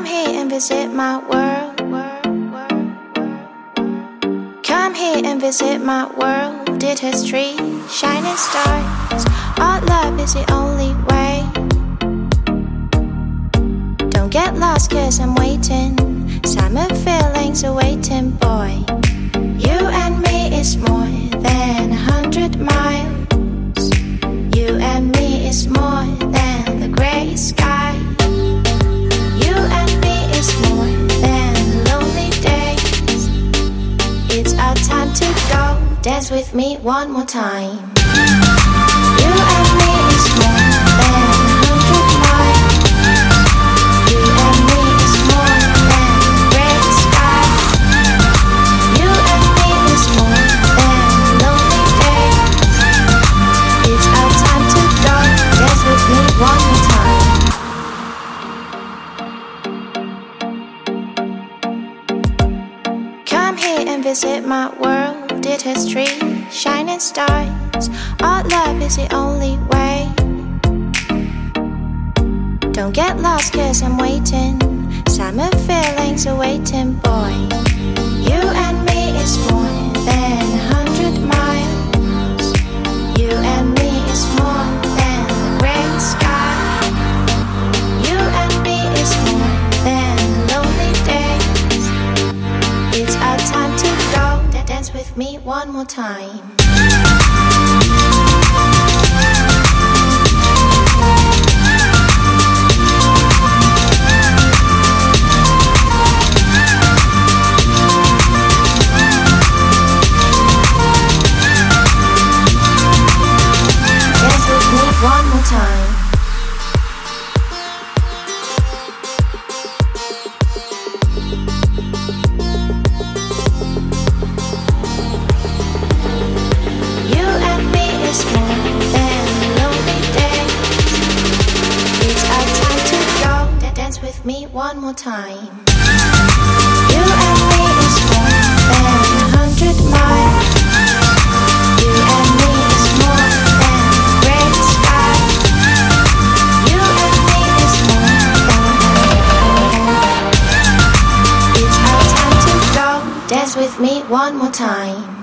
here and visit my world. Come here and visit my world. Did history, shining stars. Our love is the only way. Don't get lost cause I'm waiting. Summer feelings are waiting, boy. You and me is more than 100 miles. You and me is more than the grey sky. You and me is more than lonely days. It's our time to go. Dance with me one more time. You and me is more than 100 miles. You and me is more than grey sky. You and me is more than lonely days. It's our time to go. Dance with me one more time. Come here and visit my world. Did history, shining stars. Our love is the only way. Don't get lost cause I'm waiting. Summer feelings are waiting, boy. You and me is more than 100 miles. You and me is more than the grey sky. You and me is more than lonely days. It's our time to go. Dance with me one more time. One more time. You and me is more than lonely days. It's our time to go. Dance with me one more time. You and me is more than 100 miles. You and me is more than grey sky. You and me is more than. It's our time to go. Dance with me one more time.